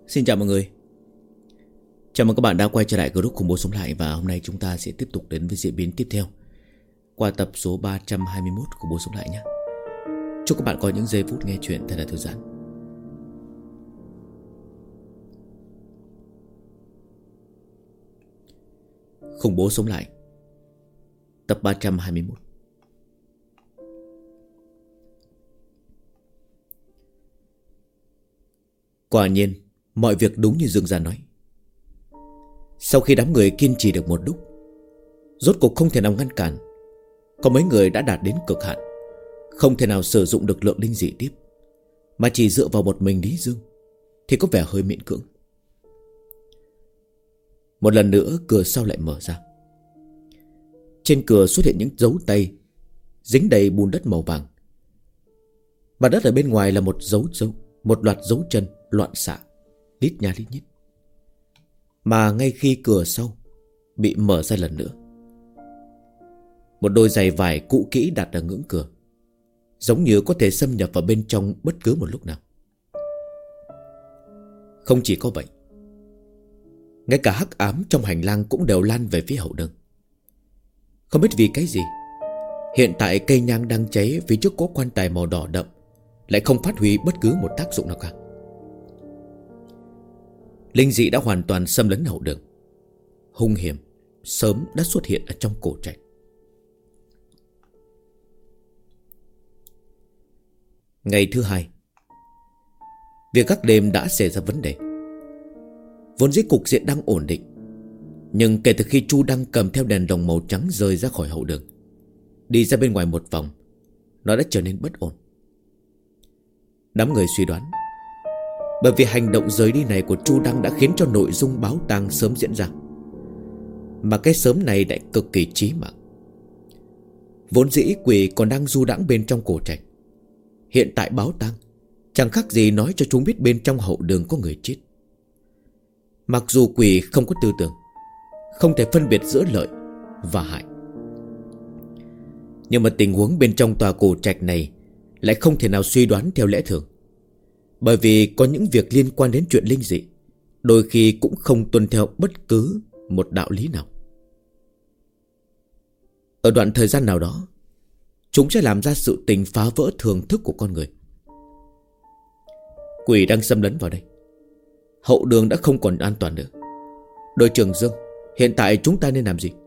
Xin chào mọi người. Chào mừng các bạn đã quay trở lại group Khủng Bố Sống Lại. Và hôm nay chúng ta sẽ tiếp tục đến với diễn biến tiếp theo qua tập số 321 Khủng Bố Sống Lại nhé. Chúc các bạn có những giây phút nghe chuyện thật là thư giãn. Khủng Bố Sống Lại tập 321. Quả nhiên mọi việc đúng như Dương Gia nói. Sau khi đám người kiên trì được một lúc, rốt cuộc không thể nào ngăn cản. Có mấy người đã đạt đến cực hạn, không thể nào sử dụng được lượng linh dị tiếp, mà chỉ dựa vào một mình Lý Dương thì có vẻ hơi miễn cưỡng. Một lần nữa cửa sau lại mở ra. Trên cửa xuất hiện những dấu tay dính đầy bùn đất màu vàng. Mặt đất ở bên ngoài là một loạt dấu chân loạn xạ, lít nha lít nhít. Mà ngay khi cửa sau bị mở ra lần nữa, một đôi giày vải cũ kỹ đặt ở ngưỡng cửa, giống như có thể xâm nhập vào bên trong bất cứ một lúc nào. Không chỉ có vậy, ngay cả hắc ám trong hành lang cũng đều lan về phía hậu đường. Không biết vì cái gì, hiện tại cây nhang đang cháy phía trước cỗ quan tài màu đỏ đậm lại không phát huy bất cứ một tác dụng nào cả. Linh dị đã hoàn toàn xâm lấn hậu đường. Hung hiểm sớm đã xuất hiện ở trong cổ trạch. Ngày thứ hai, việc gác đêm đã xảy ra vấn đề. Vốn dĩ cục diện đang ổn định, nhưng kể từ khi Chu Đăng cầm theo đèn lồng màu trắng rời ra khỏi hậu đường, đi ra bên ngoài một vòng, nó đã trở nên bất ổn. Đám người suy đoán, bởi vì hành động rời đi này của Chu Đăng đã khiến cho nội dung báo tang sớm diễn ra. Mà cái sớm này lại cực kỳ chí mạng. Vốn dĩ quỷ còn đang du đãng bên trong cổ trạch, hiện tại báo tang chẳng khác gì nói cho chúng biết bên trong hậu đường có người chết. Mặc dù quỷ không có tư tưởng, không thể phân biệt giữa lợi và hại, nhưng mà tình huống bên trong tòa cổ trạch này lại không thể nào suy đoán theo lẽ thường. Bởi vì có những việc liên quan đến chuyện linh dị, đôi khi cũng không tuân theo bất cứ một đạo lý nào. Ở đoạn thời gian nào đó, chúng sẽ làm ra sự tình phá vỡ thường thức của con người. Quỷ đang xâm lấn vào đây, hậu đường đã không còn an toàn nữa. Đội trưởng Dương, hiện tại chúng ta nên làm gì?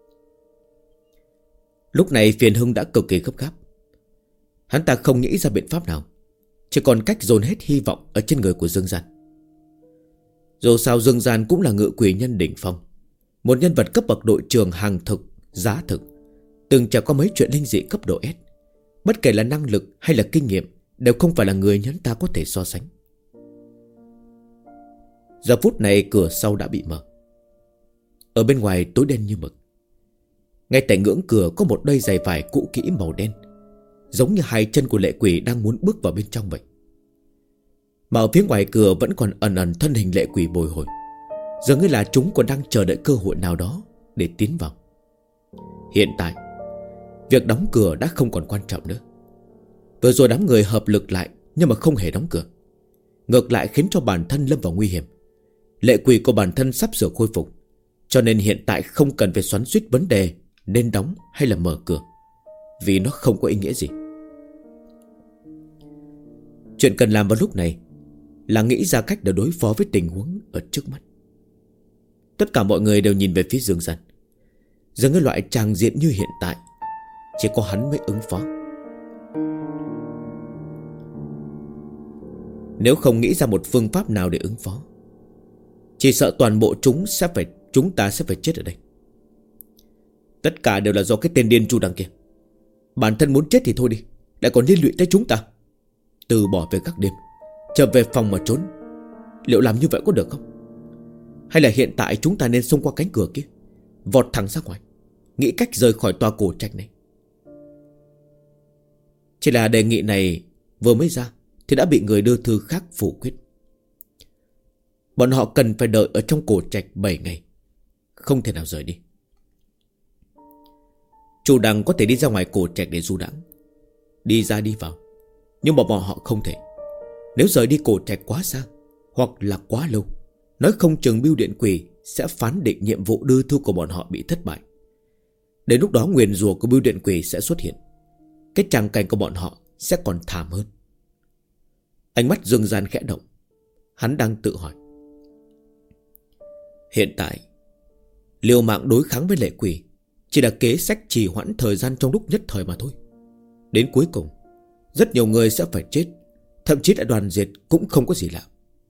Lúc này Phiền Hưng đã cực kỳ gấp gáp. Hắn ta không nghĩ ra biện pháp nào, chỉ còn cách dồn hết hy vọng ở trên người của Dương Gian. Dù sao Dương Gian cũng là ngự quỷ nhân đỉnh phong, một nhân vật cấp bậc đội trưởng hàng thực, giá thực, từng trải qua mấy chuyện linh dị cấp độ S. Bất kể là năng lực hay là kinh nghiệm, đều không phải là người nhân ta có thể so sánh. Giờ phút này cửa sau đã bị mở. Ở bên ngoài tối đen như mực. Ngay tại ngưỡng cửa có một đôi giày vải cũ kỹ màu đen, giống như hai chân của lệ quỷ đang muốn bước vào bên trong vậy. Mà ở phía ngoài cửa vẫn còn ẩn ẩn thân hình lệ quỷ bồi hồi, dường như là chúng còn đang chờ đợi cơ hội nào đó để tiến vào. Hiện tại, việc đóng cửa đã không còn quan trọng nữa. Vừa rồi đám người hợp lực lại nhưng mà không hề đóng cửa, ngược lại khiến cho bản thân lâm vào nguy hiểm. Lệ quỷ của bản thân sắp sửa khôi phục, cho nên hiện tại không cần phải xoắn xuýt vấn đề nên đóng hay là mở cửa, vì nó không có ý nghĩa gì. Chuyện cần làm vào lúc này là nghĩ ra cách để đối phó với tình huống ở trước mắt. Tất cả mọi người đều nhìn về phía Dương Gian. Dường như loại tràng diện như hiện tại chỉ có hắn mới ứng phó. Nếu không nghĩ ra một phương pháp nào để ứng phó, chỉ sợ toàn bộ chúng ta sẽ phải chết ở đây. Tất cả đều là do cái tên điên Chu Đăng kia. Bản thân muốn chết thì thôi đi, lại còn liên lụy tới chúng ta. Từ bỏ về gác đêm, trở về phòng mà trốn, liệu làm như vậy có được không? Hay là hiện tại chúng ta nên xông qua cánh cửa kia, vọt thẳng ra ngoài, nghĩ cách rời khỏi tòa cổ trạch này? Chỉ là đề nghị này vừa mới ra thì đã bị người đưa thư khác phủ quyết. Bọn họ cần phải đợi ở trong cổ trạch 7 ngày, không thể nào rời đi. Chu Đăng có thể đi ra ngoài cổ trạch để du đãng, đi ra đi vào, nhưng mà bọn họ không thể. Nếu rời đi cổ trạch quá xa, hoặc là quá lâu, nói không chừng bưu điện quỷ sẽ phán định nhiệm vụ đưa thư của bọn họ bị thất bại. Đến lúc đó nguyền rủa của bưu điện quỷ sẽ xuất hiện. Cái tràng cảnh của bọn họ sẽ còn thảm hơn. Ánh mắt Dương Gian khẽ động. Hắn đang tự hỏi, hiện tại liều mạng đối kháng với lệ quỷ chỉ là kế sách trì hoãn thời gian trong lúc nhất thời mà thôi. Đến cuối cùng rất nhiều người sẽ phải chết, thậm chí là đoàn diệt cũng không có gì lạ.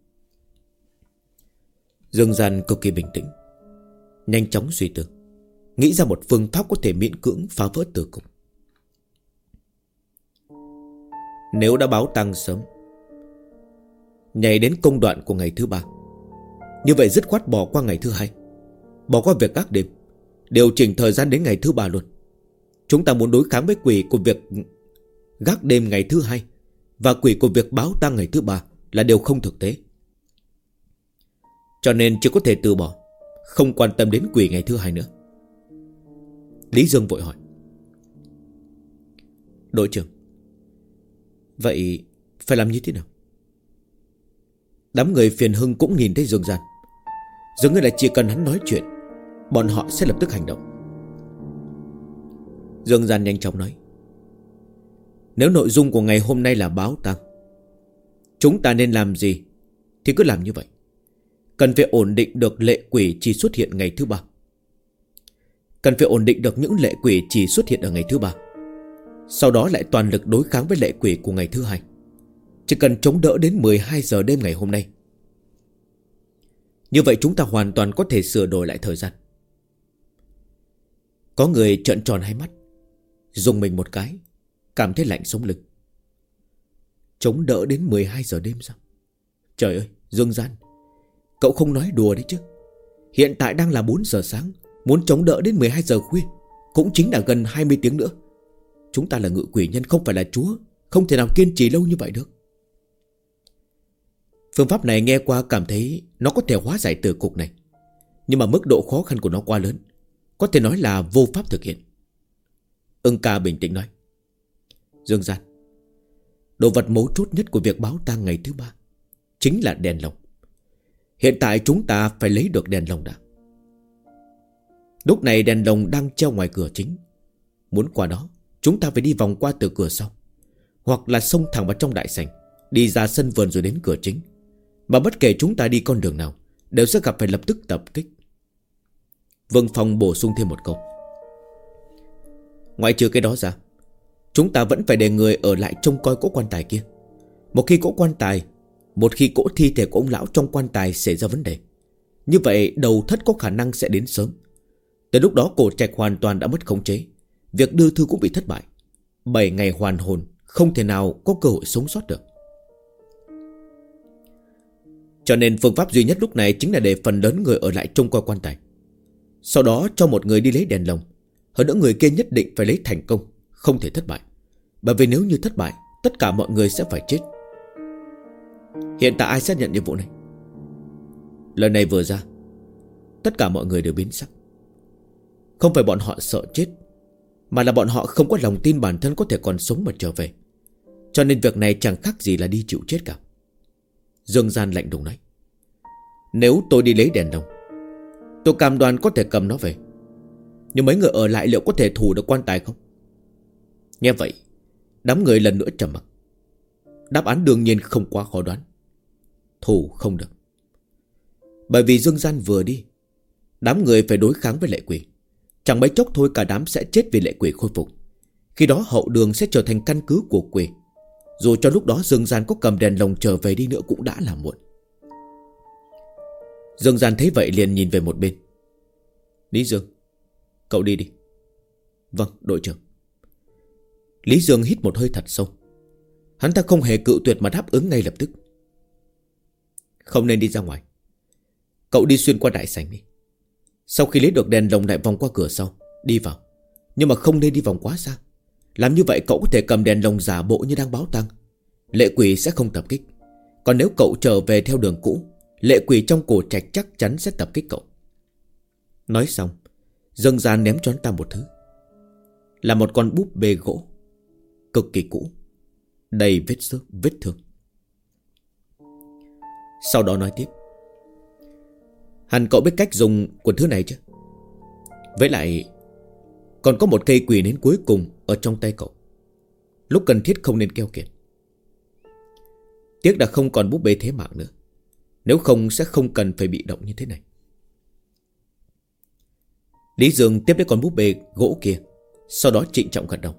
Dương Gian cực kỳ bình tĩnh, nhanh chóng suy tư, nghĩ ra một phương pháp có thể miễn cưỡng phá vỡ tử cục. Nếu đã báo tăng sớm, nhảy đến công đoạn của ngày thứ 3, như vậy dứt khoát bỏ qua ngày thứ 2, bỏ qua việc gác đêm, điều chỉnh thời gian đến ngày thứ 3 luôn. Chúng ta muốn đối kháng với quỷ của việc gác đêm ngày thứ 2 và quỷ của việc báo tang ngày thứ 3 là điều không thực tế. Cho nên chỉ có thể từ bỏ, không quan tâm đến quỷ ngày thứ 2 nữa. Lý Dương vội hỏi, đội trưởng, vậy phải làm như thế nào? Đám người phiền hưng cũng nhìn thấy Dương Gian, dường như là chỉ cần hắn nói chuyện, bọn họ sẽ lập tức hành động. Dương Gian nhanh chóng nói, nếu nội dung của ngày hôm nay là báo tang, chúng ta nên làm gì thì cứ làm như vậy. Cần phải ổn định được lệ quỷ chỉ xuất hiện ngày thứ 3. Cần phải ổn định được những lệ quỷ chỉ xuất hiện ở ngày thứ 3. Sau đó lại toàn lực đối kháng với lệ quỷ của ngày thứ 2. Chỉ cần chống đỡ đến 12 giờ đêm ngày hôm nay. Như vậy chúng ta hoàn toàn có thể sửa đổi lại thời gian. Có người trợn tròn hai mắt, rùng mình một cái, cảm thấy lạnh sống lưng. Chống đỡ đến 12 giờ đêm sao? Trời ơi, Dương Gian, cậu không nói đùa đấy chứ. Hiện tại đang là 4 giờ sáng, muốn chống đỡ đến 12 giờ khuya, cũng chính là gần 20 tiếng nữa. Chúng ta là ngự quỷ nhân, không phải là chúa, không thể nào kiên trì lâu như vậy được. Phương pháp này nghe qua cảm thấy nó có thể hóa giải tử cục này, nhưng mà mức độ khó khăn của nó quá lớn, có thể nói là vô pháp thực hiện. Ưng ca bình tĩnh nói, Dương Gian, đồ vật mấu chốt nhất của việc báo tang ngày thứ 3 chính là đèn lồng. Hiện tại chúng ta phải lấy được đèn lồng đã. Lúc này đèn lồng đang treo ngoài cửa chính. Muốn qua đó, chúng ta phải đi vòng qua từ cửa sau, hoặc là xông thẳng vào trong đại sảnh, đi ra sân vườn rồi đến cửa chính. Mà bất kể chúng ta đi con đường nào, đều sẽ gặp phải lập tức tập kích. Vương Phong bổ sung thêm một câu, ngoại trừ cái đó ra, chúng ta vẫn phải để người ở lại trông coi cỗ quan tài kia. Một khi cỗ thi thể của ông lão trong quan tài xảy ra vấn đề, như vậy đầu thất có khả năng sẽ đến sớm. Tới lúc đó cổ trạch hoàn toàn đã mất khống chế, việc đưa thư cũng bị thất bại. 7 ngày hoàn hồn, không thể nào có cơ hội sống sót được. Cho nên phương pháp duy nhất lúc này chính là để phần lớn người ở lại trông coi quan tài, sau đó cho một người đi lấy đèn lồng. Hơn nữa người kia nhất định phải lấy thành công, không thể thất bại. Bởi vì nếu như thất bại, tất cả mọi người sẽ phải chết. Hiện tại ai sẽ nhận nhiệm vụ này? Lời này vừa ra, tất cả mọi người đều biến sắc. Không phải bọn họ sợ chết, mà là bọn họ không có lòng tin bản thân có thể còn sống mà trở về. Cho nên việc này chẳng khác gì là đi chịu chết cả. Dương Gian lạnh lùng nói, nếu tôi đi lấy đèn lồng, tôi cam đoan có thể cầm nó về. Nhưng mấy người ở lại liệu có thể thủ được quan tài không? Nghe vậy, đám người lần nữa trầm mặc. Đáp án đương nhiên không quá khó đoán, thủ không được. Bởi vì Dương Gian vừa đi, đám người phải đối kháng với lệ quỷ. Chẳng mấy chốc thôi cả đám sẽ chết vì lệ quỷ khôi phục. Khi đó hậu đường sẽ trở thành căn cứ của quỷ. Dù cho lúc đó Dương Gian có cầm đèn lồng trở về đi nữa cũng đã là muộn. Dương Gian thấy vậy liền nhìn về một bên. Lý Dương, cậu đi đi. Vâng, đội trưởng. Lý Dương hít một hơi thật sâu. Hắn ta không hề cự tuyệt mà đáp ứng ngay lập tức. Không nên đi ra ngoài, cậu đi xuyên qua đại sảnh đi. Sau khi lấy được đèn lồng lại vòng qua cửa sau, đi vào. Nhưng mà không nên đi vòng quá xa. Làm như vậy cậu có thể cầm đèn lồng giả bộ như đang báo tang, lệ quỷ sẽ không tập kích. Còn nếu cậu trở về theo đường cũ, lệ quỷ trong cổ trạch chắc chắn sẽ tập kích cậu. Nói xong, Dương Gian ném cho hắn ta một thứ. Là một con búp bê gỗ cực kỳ cũ, đầy vết xước, vết thương. Sau đó nói tiếp: hẳn cậu biết cách dùng của thứ này chứ? Với lại còn có một cây quỷ nến cuối cùng ở trong tay cậu. Lúc cần thiết không nên keo kiệt. Tiếc là không còn búp bê thế mạng nữa. Nếu không sẽ không cần phải bị động như thế này. Lý Dương tiếp lấy con búp bê gỗ kia, sau đó trịnh trọng gật đầu: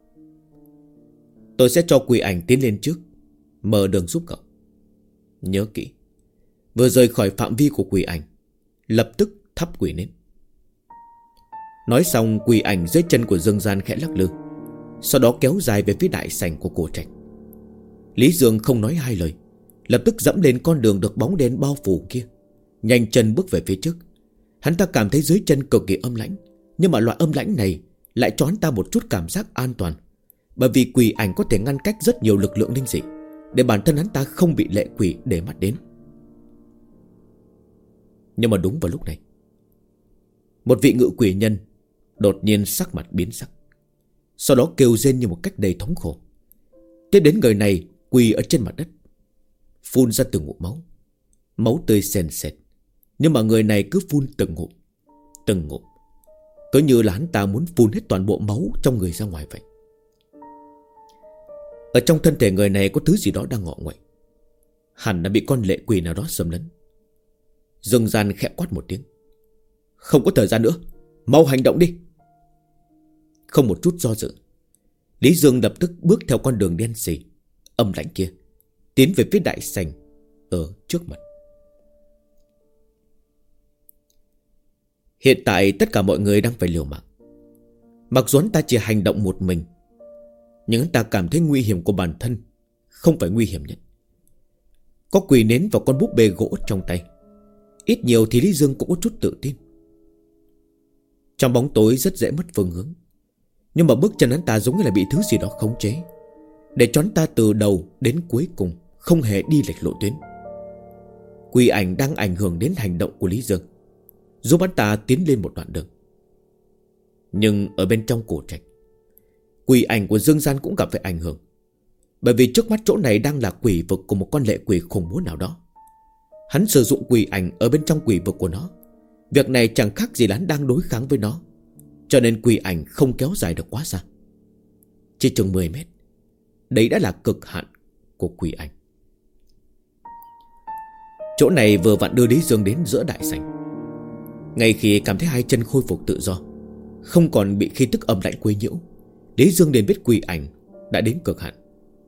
tôi sẽ cho quỷ ảnh tiến lên trước, mở đường giúp cậu. Nhớ kỹ, vừa rời khỏi phạm vi của quỷ ảnh, lập tức thắp quỷ nến. Nói xong, quỷ ảnh dưới chân của Dương Gian khẽ lắc lư, sau đó kéo dài về phía đại sảnh của cổ trạch. Lý Dương không nói hai lời, lập tức dẫm lên con đường được bóng đen bao phủ kia, nhanh chân bước về phía trước. Hắn ta cảm thấy dưới chân cực kỳ âm lãnh, nhưng mà loại âm lãnh này lại cho hắn ta một chút cảm giác an toàn, bởi vì quỷ ảnh có thể ngăn cách rất nhiều lực lượng linh dị, để bản thân hắn ta không bị lệ quỷ để mắt đến. Nhưng mà đúng vào lúc này, một vị ngự quỷ nhân đột nhiên sắc mặt biến sắc, sau đó kêu rên như một cách đầy thống khổ. Tiếp đến người này quỳ ở trên mặt đất, phun ra từng ngụm máu, máu tươi sền sệt. Nhưng mà người này cứ phun từng ngụm, từng ngụm, cứ như là hắn ta muốn phun hết toàn bộ máu trong người ra ngoài vậy. Ở trong thân thể người này có thứ gì đó đang ngọ nguậy, hẳn là bị con lệ quỷ nào đó xâm lấn. Dương Gian khẽ quát một tiếng: không có thời gian nữa, mau hành động đi. Không một chút do dự, Lý Dương lập tức bước theo con đường đen sì âm lãnh kia, tiến về phía đại sảnh ở trước mặt. Hiện tại tất cả mọi người đang phải liều mạng. Mặc dù hắn ta chỉ hành động một mình, nhưng hắn ta cảm thấy nguy hiểm của bản thân không phải nguy hiểm nhất. Có quỷ nến và con búp bê gỗ trong tay, ít nhiều thì Lý Dương cũng có chút tự tin. Trong bóng tối rất dễ mất phương hướng, nhưng mà bước chân hắn ta giống như là bị thứ gì đó khống chế, để cho hắn ta từ đầu đến cuối cùng không hề đi lệch lộ tuyến. Quỷ ảnh đang ảnh hưởng đến hành động của Lý Dương, giúp hắn ta tiến lên một đoạn đường. Nhưng ở bên trong cổ trạch, quỷ ảnh của Dương Gian cũng gặp phải ảnh hưởng, bởi vì trước mắt chỗ này đang là quỷ vực của một con lệ quỷ khủng bố nào đó. Hắn sử dụng quỷ ảnh ở bên trong quỷ vực của nó, việc này chẳng khác gì là hắn đang đối kháng với nó, cho nên quỷ ảnh không kéo dài được quá xa, chỉ chừng 10 mét. Đấy đã là cực hạn của quỷ ảnh. Chỗ này vừa vặn đưa Lý Dương đến giữa đại sảnh. Ngay khi cảm thấy hai chân khôi phục tự do, không còn bị khí tức âm lạnh quấy nhiễu, Lý Dương liền biết quỷ ảnh đã đến cực hạn.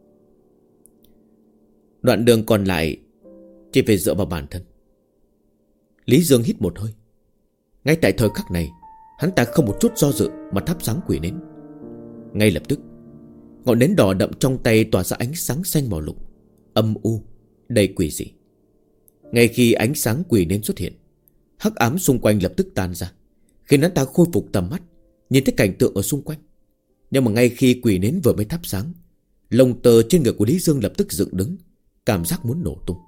Đoạn đường còn lại chỉ phải dựa vào bản thân. Lý Dương hít một hơi. Ngay tại thời khắc này, hắn ta không một chút do dự mà thắp sáng quỷ nến. Ngay lập tức, ngọn nến đỏ đậm trong tay tỏa ra ánh sáng xanh màu lục, âm u, đầy quỷ dị. Ngay khi ánh sáng quỷ nến xuất hiện, hắc ám xung quanh lập tức tan ra, khiến hắn ta khôi phục tầm mắt, nhìn thấy cảnh tượng ở xung quanh. Nhưng mà ngay khi quỷ nến vừa mới thắp sáng, lông tơ trên người của Lý Dương lập tức dựng đứng, cảm giác muốn nổ tung.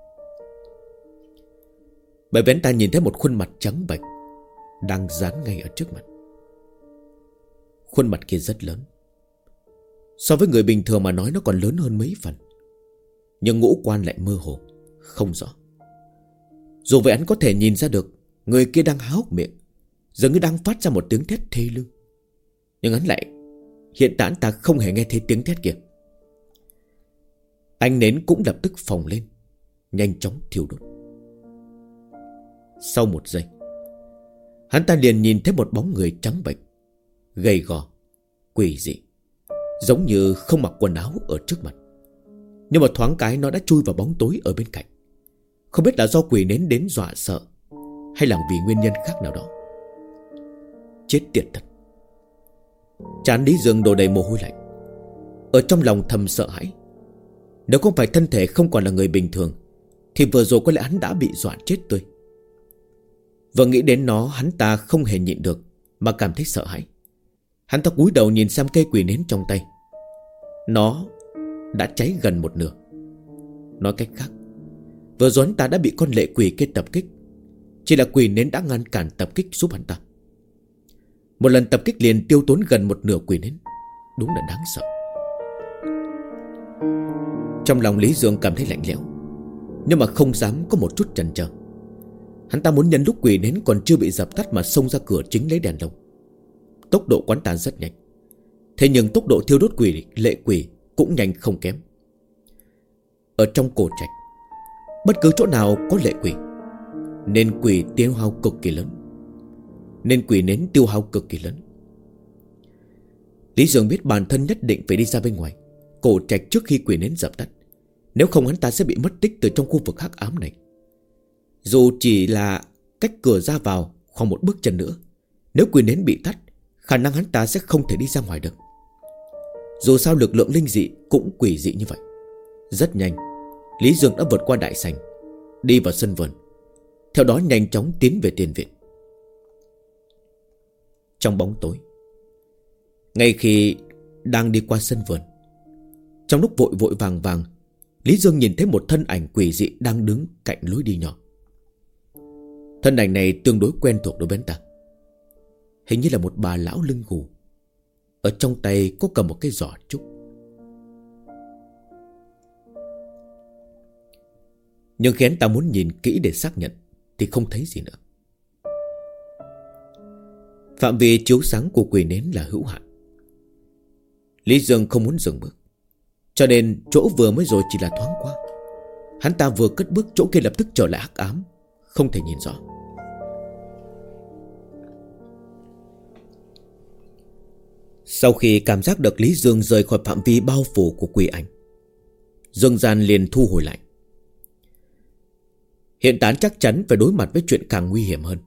Bởi vì hắn ta nhìn thấy một khuôn mặt trắng bệch đang dán ngay ở trước mặt. Khuôn mặt kia rất lớn, so với người bình thường mà nói nó còn lớn hơn mấy phần, nhưng ngũ quan lại mơ hồ, không rõ. Dù vậy hắn có thể nhìn ra được người kia đang há hốc miệng, dường như đang phát ra một tiếng thét thê lương. Nhưng hắn lại, hiện tại hắn ta không hề nghe thấy tiếng thét kia. Ánh nến cũng lập tức phồng lên, nhanh chóng thiêu đốt. Sau một giây, hắn ta liền nhìn thấy một bóng người trắng bệch, gầy gò, quỷ dị, giống như không mặc quần áo ở trước mặt. Nhưng mà thoáng cái nó đã chui vào bóng tối ở bên cạnh. Không biết là do quỷ nến đến dọa sợ, hay là vì nguyên nhân khác nào đó. Chết tiệt thật. Trán Lý Dương đổ đầy mồ hôi lạnh, ở trong lòng thầm sợ hãi. Nếu không phải thân thể không còn là người bình thường, thì vừa rồi có lẽ hắn đã bị dọa chết tươi. Vừa nghĩ đến nó, hắn ta không hề nhịn được mà cảm thấy sợ hãi. Hắn ta cúi đầu nhìn xem cây quỷ nến trong tay. Nó đã cháy gần một nửa. Nói cách khác, vừa rồi hắn ta đã bị con lệ quỷ kia tập kích, chỉ là quỷ nến đã ngăn cản tập kích giúp hắn ta. Một lần tập kích liền tiêu tốn gần một nửa quỷ nến, đúng là đáng sợ. Trong lòng Lý Dương cảm thấy lạnh lẽo. nhưng mà không dám có một chút chần chờ. Hắn ta muốn nhân lúc quỷ nến còn chưa bị dập tắt mà xông ra cửa chính lấy đèn lồng. Tốc độ quán tàn rất nhanh, thế nhưng tốc độ thiêu đốt lệ quỷ cũng nhanh không kém. Ở trong cổ trạch, bất cứ chỗ nào có lệ quỷ nên quỷ tiêu hao cực kỳ lớn, nên quỷ nến tiêu hao cực kỳ lớn. Lý Dương biết bản thân nhất định phải đi ra bên ngoài cổ trạch trước khi quỷ nến dập tắt, nếu không hắn ta sẽ bị mất tích từ trong khu vực hắc ám này. Dù chỉ là cách cửa ra vào khoảng một bước chân nữa, nếu quỷ nến bị tắt, khả năng hắn ta sẽ không thể đi ra ngoài được. Dù sao lực lượng linh dị cũng quỷ dị như vậy. Rất nhanh, Lý Dương đã vượt qua đại sảnh, đi vào sân vườn, theo đó nhanh chóng tiến về tiền viện. Trong bóng tối, ngay khi đang đi qua sân vườn, trong lúc vội vội vàng vàng, Lý Dương nhìn thấy một thân ảnh quỷ dị đang đứng cạnh lối đi nhỏ. Thân ảnh này tương đối quen thuộc đối với anh ta. Hình như là một bà lão lưng gù, ở trong tay có cầm một cái giỏ trúc. Nhưng khi anh ta muốn nhìn kỹ để xác nhận thì không thấy gì nữa. Phạm vi chiếu sáng của quỷ nến là hữu hạn. Lý Dương không muốn dừng bước, cho nên chỗ vừa mới rồi chỉ là thoáng qua. Hắn ta vừa cất bước, chỗ kia lập tức trở lại hắc ám, không thể nhìn rõ. Sau khi cảm giác được Lý Dương rời khỏi phạm vi bao phủ của quỷ ảnh, Dương Gian liền thu hồi lại. Hiện tại chắc chắn phải đối mặt với chuyện càng nguy hiểm hơn.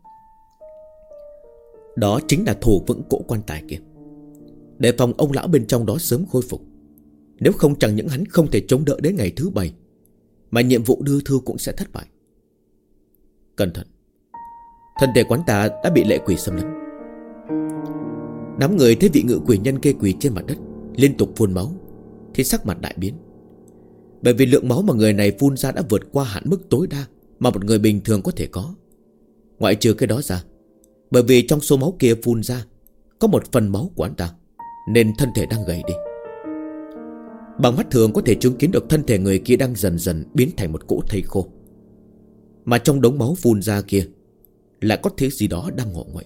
Đó chính là thủ vững cỗ quan tài kia, để phòng ông lão bên trong đó sớm khôi phục. Nếu không, chẳng những hắn không thể chống đỡ đến ngày thứ 7, mà nhiệm vụ đưa thư cũng sẽ thất bại. Cẩn thận, thân thể quán ta đã bị lệ quỷ xâm lấn. Đám người thấy vị ngự quỷ nhân kê quỳ trên mặt đất, liên tục phun máu, thì sắc mặt đại biến. Bởi vì lượng máu mà người này phun ra đã vượt qua hạn mức tối đa mà một người bình thường có thể có. Ngoại trừ cái đó ra, bởi vì trong số máu kia phun ra có một phần máu của anh ta, nên thân thể đang gầy đi. Bằng mắt thường có thể chứng kiến được thân thể người kia đang dần dần biến thành một cỗ thây khô. Mà trong đống máu phun ra kia lại có thứ gì đó đang ngọ nguậy.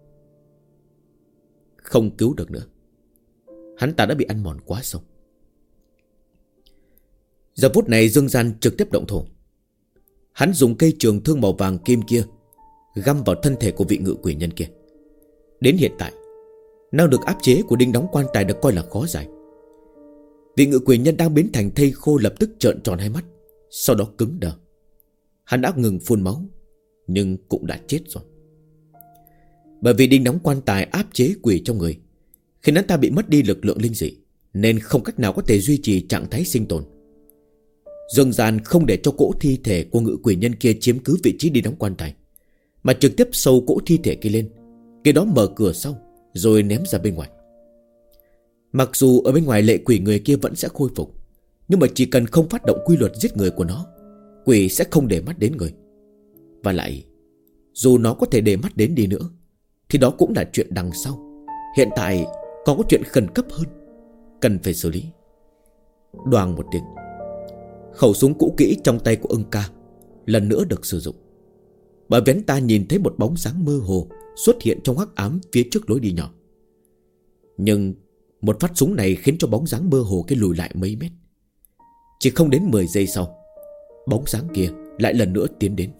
Không cứu được nữa, hắn ta đã bị ăn mòn quá sâu. Giờ phút này Dương Gian trực tiếp động thổ. Hắn dùng cây trường thương màu vàng kim kia găm vào thân thể của vị ngự quỷ nhân kia. Đến hiện tại, năng lực áp chế của đinh đóng quan tài được coi là khó giải. Vị ngự quỷ nhân đang biến thành thây khô lập tức trợn tròn hai mắt, sau đó cứng đờ. Hắn đã ngừng phun máu, nhưng cũng đã chết rồi. Bởi vì đinh đóng quan tài áp chế quỷ trong người, khiến hắn ta bị mất đi lực lượng linh dị, nên không cách nào có thể duy trì trạng thái sinh tồn. Dương Gian không để cho cỗ thi thể của ngự quỷ nhân kia chiếm cứ vị trí đinh đóng quan tài, mà trực tiếp sâu cỗ thi thể kia lên, kế đó mở cửa sau rồi ném ra bên ngoài. Mặc dù ở bên ngoài lệ quỷ người kia vẫn sẽ khôi phục, nhưng mà chỉ cần không phát động quy luật giết người của nó, quỷ sẽ không để mắt đến người. Và lại, dù nó có thể để mắt đến đi nữa, thì đó cũng là chuyện đằng sau. Hiện tại còn có chuyện khẩn cấp hơn cần phải xử lý. Đoàng một tiếng, khẩu súng cũ kỹ trong tay của Ưng Ca lần nữa được sử dụng. Bởi vì hắn ta nhìn thấy một bóng dáng mơ hồ xuất hiện trong hắc ám phía trước lối đi nhỏ. Nhưng một phát súng này khiến cho bóng dáng mơ hồ kia lùi lại mấy mét. Chỉ không đến 10 giây sau, bóng dáng kia lại lần nữa tiến đến.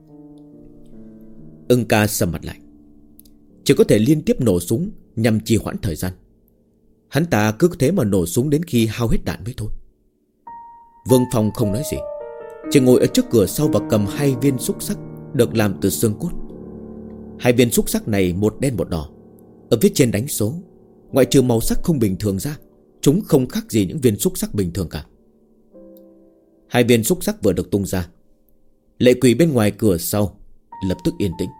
Ưng Ca sầm mặt lại, chỉ có thể liên tiếp nổ súng nhằm trì hoãn thời gian. Hắn ta cứ thế mà nổ súng đến khi hao hết đạn mới thôi. Vương Phong không nói gì, chỉ ngồi ở trước cửa sau và cầm 2 viên xúc xắc được làm từ xương cốt. 2 viên xúc xắc này một đen một đỏ, ở phía trên đánh số. Ngoại trừ màu sắc không bình thường ra, chúng không khác gì những viên xúc xắc bình thường cả. 2 viên xúc xắc vừa được tung ra, lệ quỷ bên ngoài cửa sau lập tức yên tĩnh.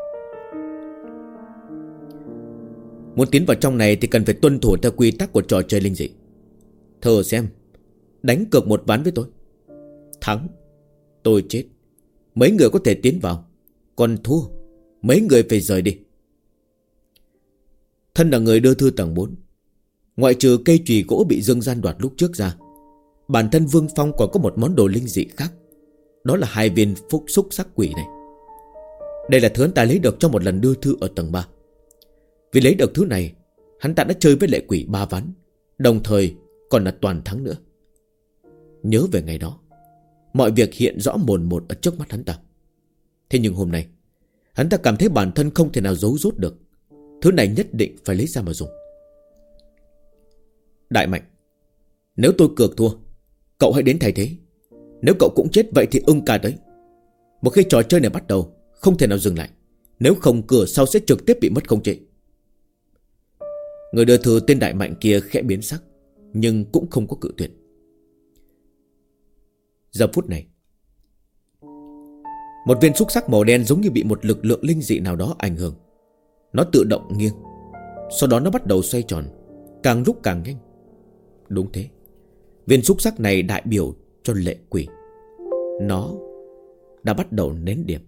Muốn tiến vào trong này thì cần phải tuân thủ theo quy tắc của trò chơi linh dị. Thử xem, đánh cược một ván với tôi. Thắng, tôi chết, mấy người có thể tiến vào. Còn thua, mấy người phải rời đi. Thân là người đưa thư tầng 4, ngoại trừ cây chùy gỗ bị Dương Gian đoạt lúc trước ra, bản thân Vương Phong còn có một món đồ linh dị khác. đó là 2 viên xúc sắc quỷ này. Đây là thứ hắn ta lấy được trong một lần đưa thư ở tầng 3. Vì lấy được thứ này, hắn ta đã chơi với lệ quỷ 3 ván, đồng thời còn là toàn thắng nữa. Nhớ về ngày đó, mọi việc hiện rõ mồn một ở trước mắt hắn ta. Thế nhưng hôm nay, hắn ta cảm thấy bản thân không thể nào giấu rốt được. Thứ này nhất định phải lấy ra mà dùng. Đại Mạnh, nếu tôi cược thua, cậu hãy đến thay thế. Nếu cậu cũng chết vậy thì ưng ca đấy. Một khi trò chơi này bắt đầu, không thể nào dừng lại. Nếu không cửa sau sẽ trực tiếp bị mất khống chế. Người đưa thư tên Đại Mạnh kia khẽ biến sắc, nhưng cũng không có cự tuyệt. Giờ phút này, một viên xúc sắc màu đen giống như bị một lực lượng linh dị nào đó ảnh hưởng. Nó tự động nghiêng, sau đó nó bắt đầu xoay tròn, càng lúc càng nhanh. Đúng thế, viên xúc sắc này đại biểu cho lệ quỷ. Nó đã bắt đầu nén điểm.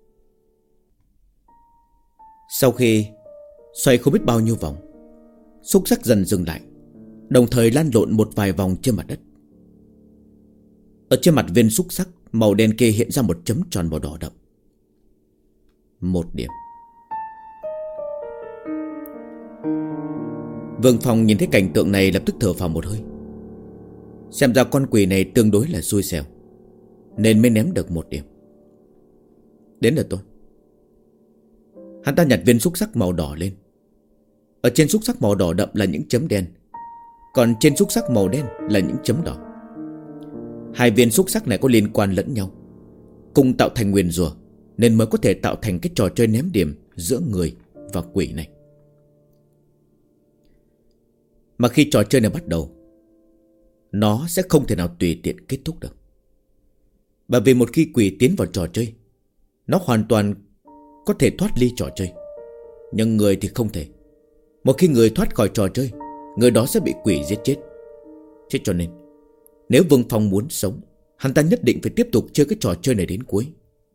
Sau khi xoay không biết bao nhiêu vòng, xúc sắc dần dừng lại, đồng thời lan lộn một vài vòng trên mặt đất. Ở trên mặt viên xúc sắc màu đen kia hiện ra một chấm tròn màu đỏ đậm. 1 điểm. Vương Phong nhìn thấy cảnh tượng này lập tức thở phào một hơi. Xem ra con quỷ này tương đối là xui xẻo, nên mới ném được 1 điểm. Đến lượt tôi. Hắn ta nhặt viên xúc sắc màu đỏ lên. Ở trên xúc sắc màu đỏ đậm là những chấm đen, còn trên xúc sắc màu đen là những chấm đỏ. 2 viên xúc sắc này có liên quan lẫn nhau, cùng tạo thành nguyền rủa, nên mới có thể tạo thành cái trò chơi ném điểm giữa người và quỷ này. Mà khi trò chơi này bắt đầu, nó sẽ không thể nào tùy tiện kết thúc được. Bởi vì một khi quỷ tiến vào trò chơi, nó hoàn toàn có thể thoát ly trò chơi, nhưng người thì không thể. Một khi người thoát khỏi trò chơi, người đó sẽ bị quỷ giết chết. Thế cho nên, nếu Vương Phong muốn sống, hắn ta nhất định phải tiếp tục chơi cái trò chơi này đến cuối.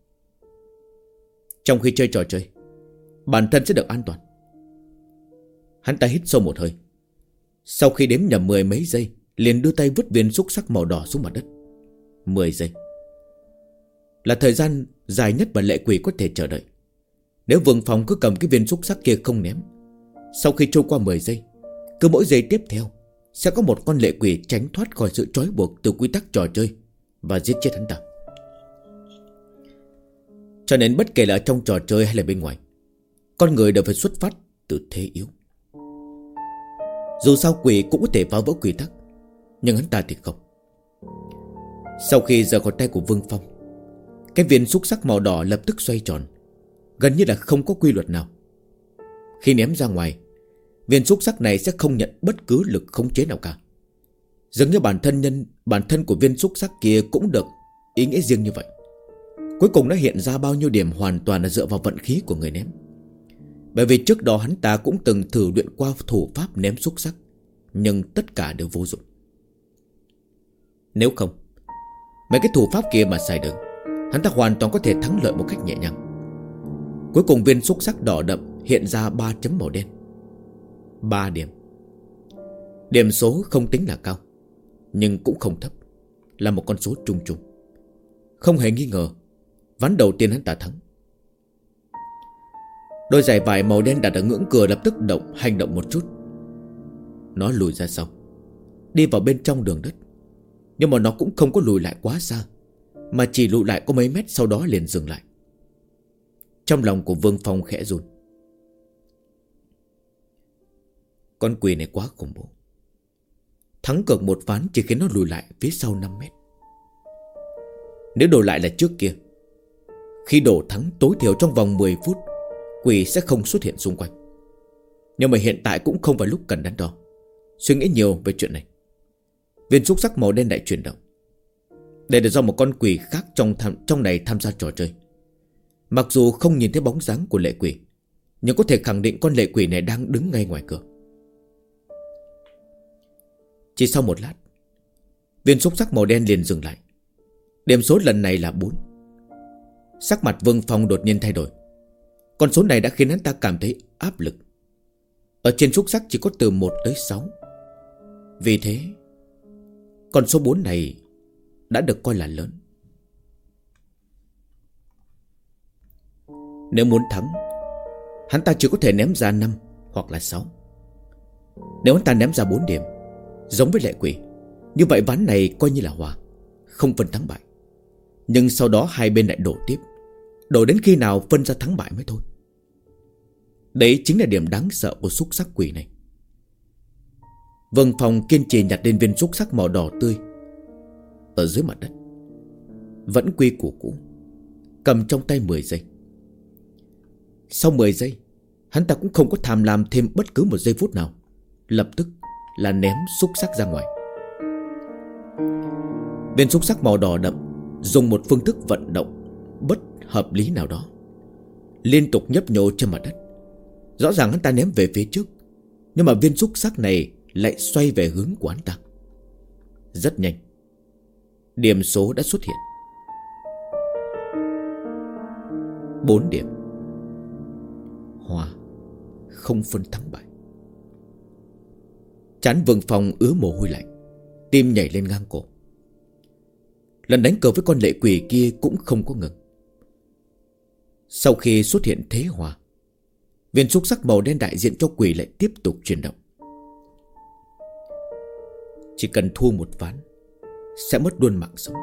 Trong khi chơi trò chơi, bản thân sẽ được an toàn. Hắn ta hít sâu một hơi. Sau khi đếm nhầm 10 mấy giây, liền đưa tay vứt viên xúc sắc màu đỏ xuống mặt đất. 10 giây là thời gian dài nhất mà lệ quỷ có thể chờ đợi. Nếu Vương Phong cứ cầm cái viên xúc sắc kia không ném, sau khi trôi qua 10 giây, cứ mỗi giây tiếp theo sẽ có một con lệ quỷ tránh thoát khỏi sự trói buộc từ quy tắc trò chơi và giết chết hắn ta. Cho nên bất kể là trong trò chơi hay là bên ngoài, con người đều phải xuất phát từ thế yếu. Dù sao quỷ cũng có thể phá vỡ quy tắc, nhưng hắn ta thì không. Sau khi rời khỏi tay của Vương Phong, cái viên xúc sắc màu đỏ lập tức xoay tròn, gần như là không có quy luật nào. Khi ném ra ngoài, viên xúc sắc này sẽ không nhận bất cứ lực khống chế nào cả. Dường như bản thân của viên xúc sắc kia cũng được ý nghĩa riêng như vậy. Cuối cùng nó hiện ra bao nhiêu điểm hoàn toàn là dựa vào vận khí của người ném. Bởi vì trước đó hắn ta cũng từng thử luyện qua thủ pháp ném xúc sắc, nhưng tất cả đều vô dụng. Nếu không, mấy cái thủ pháp kia mà xài được, hắn ta hoàn toàn có thể thắng lợi một cách nhẹ nhàng. Cuối cùng viên xúc sắc đỏ đậm hiện ra 3 chấm màu đen. 3 điểm. Điểm số không tính là cao, nhưng cũng không thấp, là một con số trung trung. Không hề nghi ngờ, ván đầu tiên hắn ta thắng. Đôi giày vải màu đen đặt ở ngưỡng cửa lập tức hành động một chút. Nó lùi ra sau, đi vào bên trong đường đất. Nhưng mà nó cũng không có lùi lại quá xa, mà chỉ lùi lại có mấy mét, sau đó liền dừng lại. Trong lòng của Vương Phong khẽ run. Con quỷ này quá khủng bố. Thắng cược một ván chỉ khiến nó lùi lại phía sau 5 mét. Nếu đổi lại là trước kia, khi đổ thắng tối thiểu trong vòng 10 phút, quỷ sẽ không xuất hiện xung quanh. Nhưng mà hiện tại cũng không phải lúc cần đắn đo, suy nghĩ nhiều về chuyện này. Viên xúc sắc màu đen lại chuyển động. Đây là do một con quỷ khác trong này tham gia trò chơi. Mặc dù không nhìn thấy bóng dáng của lệ quỷ, nhưng có thể khẳng định con lệ quỷ này đang đứng ngay ngoài cửa. Chỉ sau một lát, viên xúc sắc màu đen liền dừng lại. Điểm số lần này là 4. Sắc mặt Vương Phong đột nhiên thay đổi. Con số này đã khiến hắn ta cảm thấy áp lực. Ở trên xúc sắc chỉ có từ 1 tới 6. Vì thế, con số 4 này đã được coi là lớn. Nếu muốn thắng, hắn ta chỉ có thể ném ra 5 hoặc là 6. Nếu hắn ta ném ra 4 điểm, giống với lệ quỷ, như vậy ván này coi như là hòa, không phân thắng bại. Nhưng sau đó hai bên lại đổ tiếp, đổ đến khi nào phân ra thắng bại mới thôi. Đấy chính là điểm đáng sợ của xúc sắc quỷ này. Vương Phong kiên trì nhặt lên viên xúc sắc màu đỏ tươi ở dưới mặt đất, vẫn quy củ cũ, cầm trong tay 10 giây. Sau 10 giây, hắn ta cũng không có tham lam thêm bất cứ một giây phút nào, lập tức là ném xúc sắc ra ngoài. Viên xúc sắc màu đỏ đậm dùng một phương thức vận động bất hợp lý nào đó, liên tục nhấp nhô trên mặt đất. Rõ ràng hắn ta ném về phía trước, nhưng mà viên xúc sắc này lại xoay về hướng của hắn ta. Rất nhanh, điểm số đã xuất hiện: 4 điểm. Hòa, không phân thắng bại. Trán Vương Phong ứa mồ hôi lạnh, tim nhảy lên ngang cổ. Lần đánh cờ với con lệ quỷ kia cũng không có ngừng. Sau khi xuất hiện thế hòa, viên xúc sắc màu đen đại diện cho quỷ lại tiếp tục chuyển động. Chỉ cần thua một ván sẽ mất luôn mạng sống.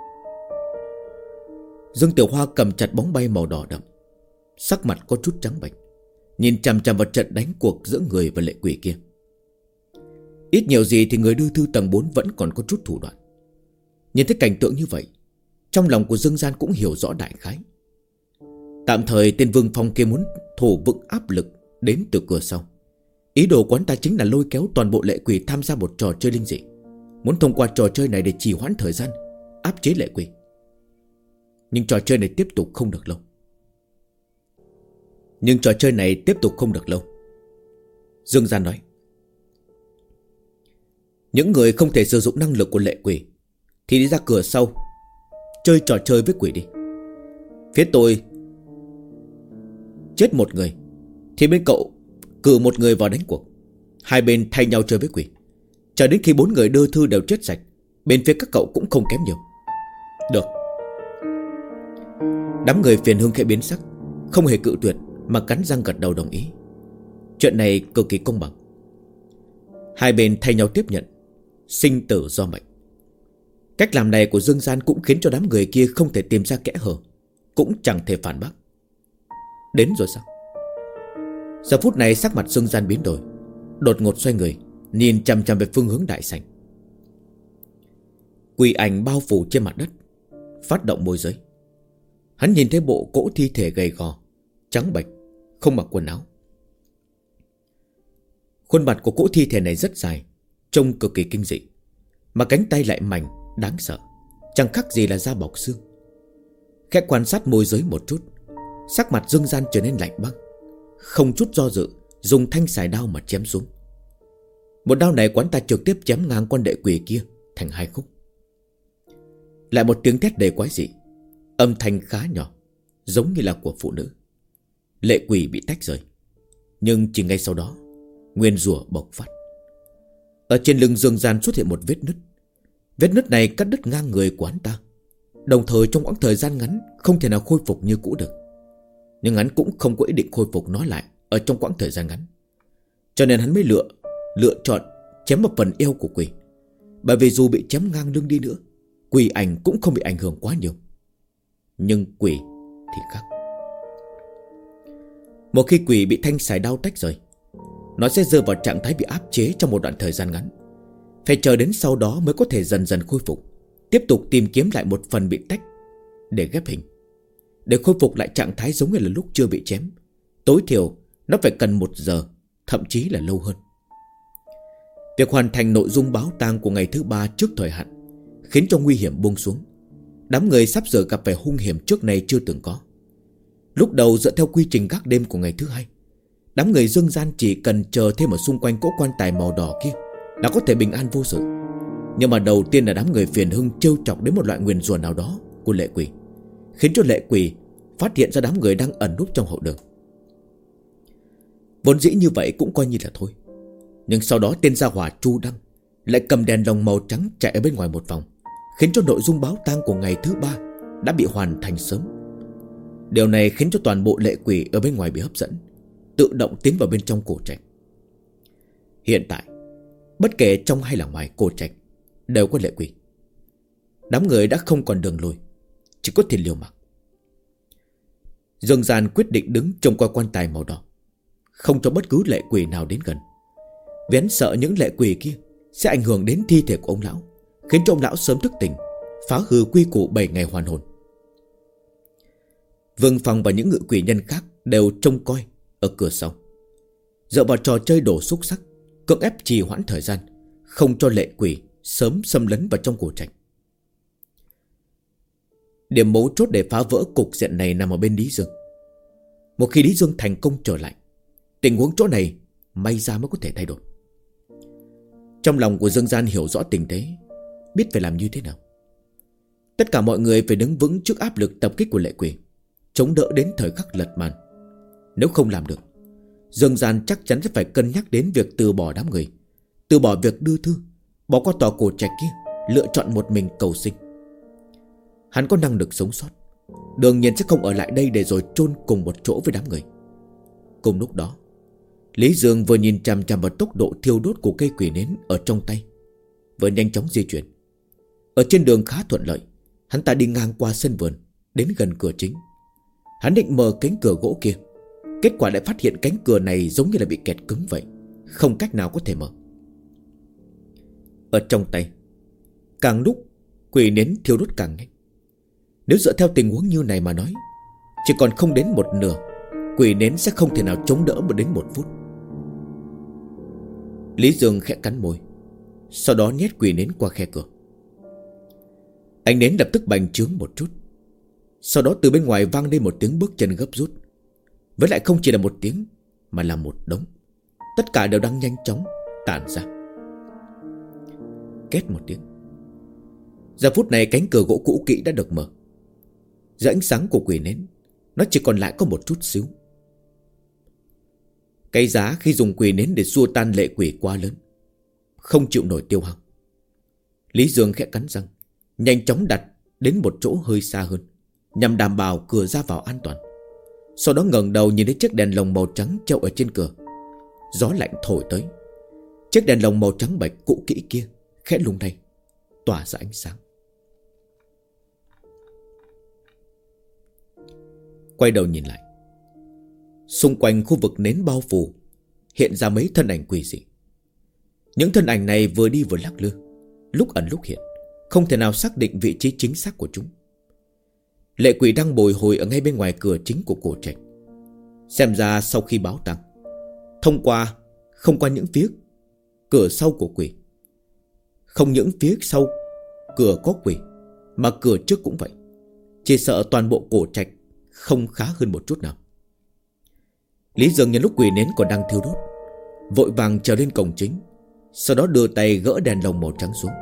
Dương Tiểu Hoa cầm chặt bóng bay màu đỏ đậm, sắc mặt có chút trắng bệch, nhìn chằm chằm vào trận đánh cuộc giữa người và lệ quỷ kia. Ít nhiều gì thì người đưa thư tầng 4 vẫn còn có chút thủ đoạn. Nhìn thấy cảnh tượng như vậy, trong lòng của Dương Gian cũng hiểu rõ đại khái. Tạm thời tên Vương Phong kia muốn thủ vững áp lực đến từ cửa sau. Ý đồ của hắn ta chính là lôi kéo toàn bộ lệ quỷ tham gia một trò chơi linh dị, muốn thông qua trò chơi này để trì hoãn thời gian, áp chế lệ quỷ. Nhưng trò chơi này tiếp tục không được lâu. Dương Gian nói: những người không thể sử dụng năng lực của lệ quỷ thì đi ra cửa sau chơi trò chơi với quỷ đi. Phía tôi chết một người thì bên cậu cử một người vào đánh cuộc, hai bên thay nhau chơi với quỷ, chờ đến khi 4 người đưa thư đều chết sạch, bên phía các cậu cũng không kém nhiều. Được. Đám người phiền hương khẽ biến sắc, không hề cự tuyệt mà cắn răng gật đầu đồng ý. Chuyện này cực kỳ công bằng. Hai bên thay nhau tiếp nhận, sinh tử do mệnh. Cách làm này của Dương Gian cũng khiến cho đám người kia không thể tìm ra kẽ hở, cũng chẳng thể phản bác. Đến rồi sao? Giờ phút này sắc mặt Dương Gian biến đổi, đột ngột xoay người, nhìn chằm chằm về phương hướng đại sảnh. Quỷ ảnh bao phủ trên mặt đất, phát động môi giới. Hắn nhìn thấy bộ cỗ thi thể gầy gò, trắng bệch, không mặc quần áo. Khuôn mặt của cỗ thi thể này rất dài, trông cực kỳ kinh dị, mà cánh tay lại mảnh, đáng sợ, chẳng khác gì là da bọc xương. Khẽ quan sát môi giới một chút, sắc mặt Dương Gian trở nên lạnh băng, không chút do dự dùng thanh xài đao mà chém xuống. Một đao này quán ta trực tiếp chém ngang con đệ quỷ kia thành 2 khúc. Lại một tiếng thét đầy quái dị, âm thanh khá nhỏ, giống như là của phụ nữ. Lệ quỷ bị tách rời, nhưng chỉ ngay sau đó nguyên rủa bộc phát. Ở trên lưng Dương Gian xuất hiện một vết nứt. Vết nứt này cắt đứt ngang người của hắn ta, đồng thời trong quãng thời gian ngắn không thể nào khôi phục như cũ được. Nhưng hắn cũng không có ý định khôi phục nó lại ở trong quãng thời gian ngắn, cho nên hắn mới lựa chọn chém vào phần eo của quỷ. Bởi vì dù bị chém ngang lưng đi nữa, quỷ ảnh cũng không bị ảnh hưởng quá nhiều. Nhưng quỷ thì khác. Một khi quỷ bị thanh xài đao tách rời, nó sẽ rơi vào trạng thái bị áp chế trong một đoạn thời gian ngắn, phải chờ đến sau đó mới có thể dần dần khôi phục, tiếp tục tìm kiếm lại một phần bị tách để ghép hình. Để khôi phục lại trạng thái giống như là lúc chưa bị chém, tối thiểu nó phải cần 1 giờ, thậm chí là lâu hơn. Việc hoàn thành nội dung báo tang của ngày thứ 3 trước thời hạn khiến cho nguy hiểm buông xuống. Đám người sắp sửa gặp phải hung hiểm trước này chưa từng có. Lúc đầu dựa theo quy trình gác đêm của ngày thứ 2, đám người Dương Gian chỉ cần chờ thêm ở xung quanh cỗ quan tài màu đỏ kia là có thể bình an vô sự. Nhưng mà đầu tiên là đám người phiền hưng trêu chọc đến một loại nguyền rủa nào đó của lệ quỷ, khiến cho lệ quỷ phát hiện ra đám người đang ẩn núp trong hậu đường. Vốn dĩ như vậy cũng coi như là thôi, nhưng sau đó tên gia hỏa Chu Đăng lại cầm đèn lồng màu trắng chạy ở bên ngoài một vòng, khiến cho nội dung báo tang của ngày thứ 3 đã bị hoàn thành sớm. Điều này khiến cho toàn bộ lệ quỷ ở bên ngoài bị hấp dẫn, tự động tiến vào bên trong cổ trạch. Hiện tại, bất kể trong hay là ngoài cổ trạch đều có lệ quỷ. Đám người đã không còn đường lùi, chỉ có thể liều mạng. Dương Gian quyết định đứng trông coi quan tài màu đỏ, không cho bất cứ lệ quỷ nào đến gần. Vì hắn sợ những lệ quỷ kia sẽ ảnh hưởng đến thi thể của ông lão, khiến cho ông lão sớm thức tỉnh, phá hư quy củ 7 ngày hoàn hồn. Vương Phong và những ngự quỷ nhân khác đều trông coi ở cửa sau, dựa vào trò chơi đổ xúc sắc, cưỡng ép trì hoãn thời gian, không cho lệ quỷ sớm xâm lấn vào trong cổ trạch. Điểm mấu chốt để phá vỡ cục diện này nằm ở bên Lý Dương. Một khi Lý Dương thành công trở lại, tình huống chỗ này may ra mới có thể thay đổi. Trong lòng của Dương Gian hiểu rõ tình thế, biết phải làm như thế nào. Tất cả mọi người phải đứng vững trước áp lực tập kích của lệ quỷ, chống đỡ đến thời khắc lật màn. Nếu không làm được, Dương Gian chắc chắn sẽ phải cân nhắc đến việc từ bỏ đám người, từ bỏ việc đưa thư, bỏ qua tòa cổ trạch kia, lựa chọn một mình cầu sinh. Hắn có năng lực sống sót, đương nhiên sẽ không ở lại đây để rồi chôn cùng một chỗ với đám người. Cùng lúc đó, Lý Dương vừa nhìn chằm chằm vào tốc độ thiêu đốt của cây quỷ nến ở trong tay, vừa nhanh chóng di chuyển. Ở trên đường khá thuận lợi, hắn ta đi ngang qua sân vườn, đến gần cửa chính. Hắn định mở cánh cửa gỗ kia, kết quả lại phát hiện cánh cửa này giống như là bị kẹt cứng vậy, không cách nào có thể mở. Ở trong tay, càng lúc quỷ nến thiêu đốt càng nhanh. Nếu dựa theo tình huống như này mà nói, chỉ còn không đến một nửa, quỷ nến sẽ không thể nào chống đỡ đến 1 phút. Lý Dương khẽ cắn môi, sau đó nhét quỷ nến qua khe cửa. Ánh nến lập tức bành trướng một chút, sau đó từ bên ngoài vang lên một tiếng bước chân gấp rút. Với lại không chỉ là một tiếng, mà là một đống. Tất cả đều đang nhanh chóng tản ra. Két một tiếng. Giờ phút này cánh cửa gỗ cũ kỹ đã được mở. Dưới ánh sáng của quỷ nến, nó chỉ còn lại có một chút xíu. Cái giá khi dùng quỷ nến để xua tan lệ quỷ quá lớn, không chịu nổi tiêu hao. Lý Dương khẽ cắn răng, nhanh chóng đặt đến một chỗ hơi xa hơn, nhằm đảm bảo cửa ra vào an toàn. Sau đó ngẩng đầu nhìn thấy chiếc đèn lồng màu trắng treo ở trên cửa. Gió lạnh thổi tới, chiếc đèn lồng màu trắng bạch cũ kỹ kia khẽ lung lay, tỏa ra ánh sáng. Quay đầu nhìn lại, xung quanh khu vực nến bao phủ hiện ra mấy thân ảnh quỷ dị. Những thân ảnh này vừa đi vừa lắc lư, lúc ẩn lúc hiện, không thể nào xác định vị trí chính xác của chúng. Lệ quỷ đang bồi hồi ở ngay bên ngoài cửa chính của cổ trạch. Xem ra sau khi báo tang, không qua những phía cửa sau của quỷ, không những phía sau cửa có quỷ, mà cửa trước cũng vậy. Chỉ sợ toàn bộ cổ trạch không khá hơn một chút nào. Lý Dương nhân lúc quỷ nến còn đang thiêu đốt, vội vàng trèo lên cổng chính, sau đó đưa tay gỡ đèn lồng màu trắng xuống.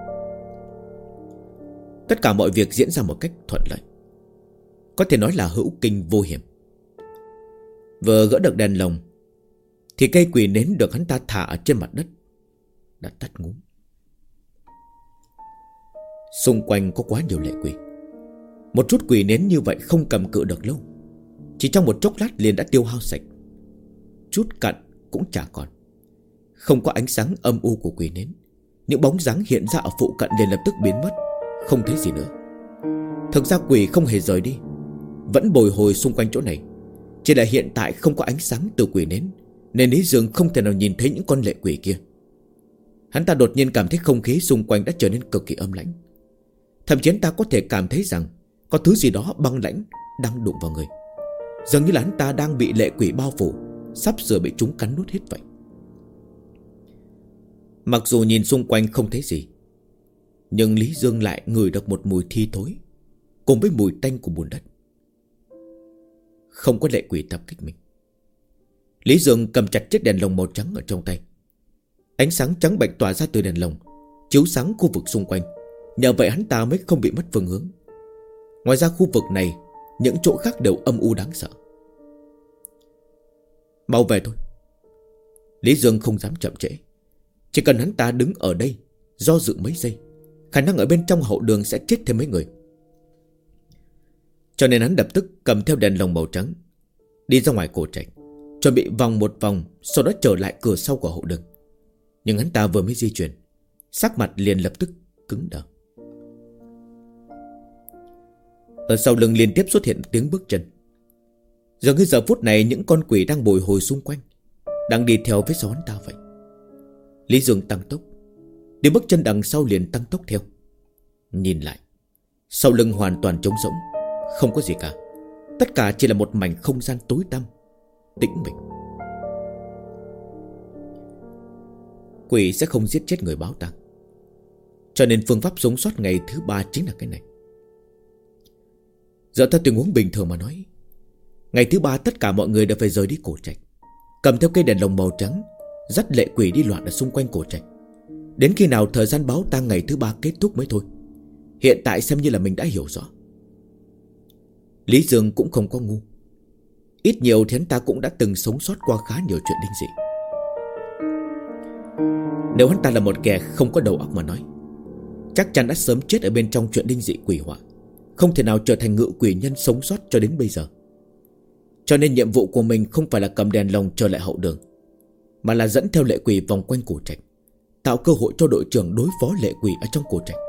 Tất cả mọi việc diễn ra một cách thuận lợi, có thể nói là hữu kinh vô hiểm. Vừa gỡ được đèn lồng thì cây quỷ nến được hắn ta thả ở trên mặt đất đã tắt ngúm. Xung quanh có quá nhiều lệ quỷ. Một chút quỷ nến như vậy không cầm cự được lâu, chỉ trong một chốc lát liền đã tiêu hao sạch. Chút cặn cũng chả còn. Không có ánh sáng âm u của quỷ nến, những bóng dáng hiện ra ở phụ cận liền lập tức biến mất, không thấy gì nữa. Thực ra quỷ không hề rời đi, vẫn bồi hồi xung quanh chỗ này. Chỉ là hiện tại không có ánh sáng từ quỷ nến, nên Lý Dương không thể nào nhìn thấy những con lệ quỷ kia. Hắn ta đột nhiên cảm thấy không khí xung quanh đã trở nên cực kỳ âm lãnh. Thậm chí hắn ta có thể cảm thấy rằng có thứ gì đó băng lãnh đang đụng vào người, dường như là hắn ta đang bị lệ quỷ bao phủ, sắp sửa bị chúng cắn nuốt hết vậy. Mặc dù nhìn xung quanh không thấy gì, nhưng Lý Dương lại ngửi được một mùi thi thối cùng với mùi tanh của bùn đất. Không có lệ quỷ tập kích mình. Lý Dương cầm chặt chiếc đèn lồng màu trắng ở trong tay. Ánh sáng trắng bạch tỏa ra từ đèn lồng, chiếu sáng khu vực xung quanh. Nhờ vậy hắn ta mới không bị mất phương hướng. Ngoài ra khu vực này, những chỗ khác đều âm u đáng sợ. Mau về thôi. Lý Dương không dám chậm trễ. Chỉ cần hắn ta đứng ở đây do dự mấy giây, khả năng ở bên trong hậu đường sẽ chết thêm mấy người. Cho nên hắn lập tức cầm theo đèn lồng màu trắng, đi ra ngoài cổ trạch, chuẩn bị vòng một vòng, sau đó trở lại cửa sau của hậu đường. Nhưng hắn ta vừa mới di chuyển, sắc mặt liền lập tức cứng đờ. Ở sau lưng liên tiếp xuất hiện tiếng bước chân. Dường như giờ phút này những con quỷ đang bồi hồi xung quanh, đang đi theo phía sau hắn ta vậy. Lý Dương tăng tốc, tiếng bước chân đằng sau liền tăng tốc theo. Nhìn lại, sau lưng hoàn toàn trống rỗng, không có gì cả. Tất cả chỉ là một mảnh không gian tối tăm, tĩnh mịch. Quỷ sẽ không giết chết người báo tang, cho nên phương pháp sống sót ngày thứ 3 chính là cái này. Dựa theo tình huống bình thường mà nói, ngày thứ 3 tất cả mọi người đều phải rời đi cổ trạch, cầm theo cây đèn lồng màu trắng, dắt lệ quỷ đi loạn ở xung quanh cổ trạch, đến khi nào thời gian báo tang ngày thứ 3 kết thúc mới thôi. Hiện tại xem như là mình đã hiểu rõ. Lý Dương cũng không có ngu, ít nhiều thì hắn ta cũng đã từng sống sót qua khá nhiều chuyện linh dị. Nếu hắn ta là một kẻ không có đầu óc mà nói, chắc chắn đã sớm chết ở bên trong chuyện linh dị quỷ họa, không thể nào trở thành ngự quỷ nhân sống sót cho đến bây giờ. Cho nên nhiệm vụ của mình không phải là cầm đèn lồng trở lại hậu đường, mà là dẫn theo lệ quỷ vòng quanh cổ trạch, tạo cơ hội cho đội trưởng đối phó lệ quỷ ở trong cổ trạch.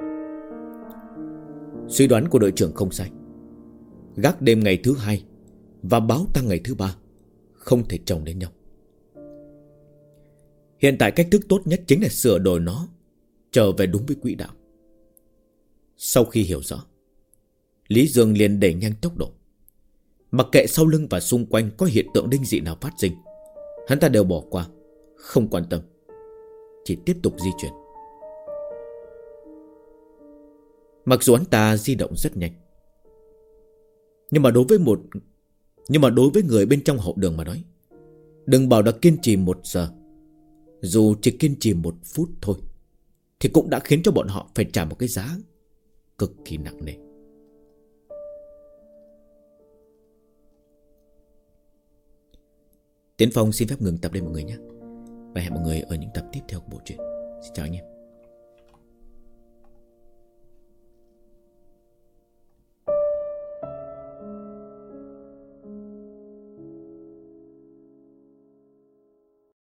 Suy đoán của đội trưởng không sai. Gác đêm ngày thứ 2 và báo tang ngày thứ 3 không thể chồng lên nhau. Hiện tại cách thức tốt nhất chính là sửa đổi nó trở về đúng với quỹ đạo. Sau khi hiểu rõ, Lý Dương liền đẩy nhanh tốc độ. Mặc kệ sau lưng và xung quanh có hiện tượng linh dị nào phát sinh, hắn ta đều bỏ qua, không quan tâm, chỉ tiếp tục di chuyển. Mặc dù hắn ta di động rất nhanh, nhưng mà đối với người bên trong hậu đường mà nói, đừng bảo là kiên trì 1 giờ, dù chỉ kiên trì 1 phút thôi, thì cũng đã khiến cho bọn họ phải trả một cái giá cực kỳ nặng nề. Tiến Phong xin phép ngừng tập đây mọi người nhé, và hẹn mọi người ở những tập tiếp theo của bộ truyện. Xin chào anh em.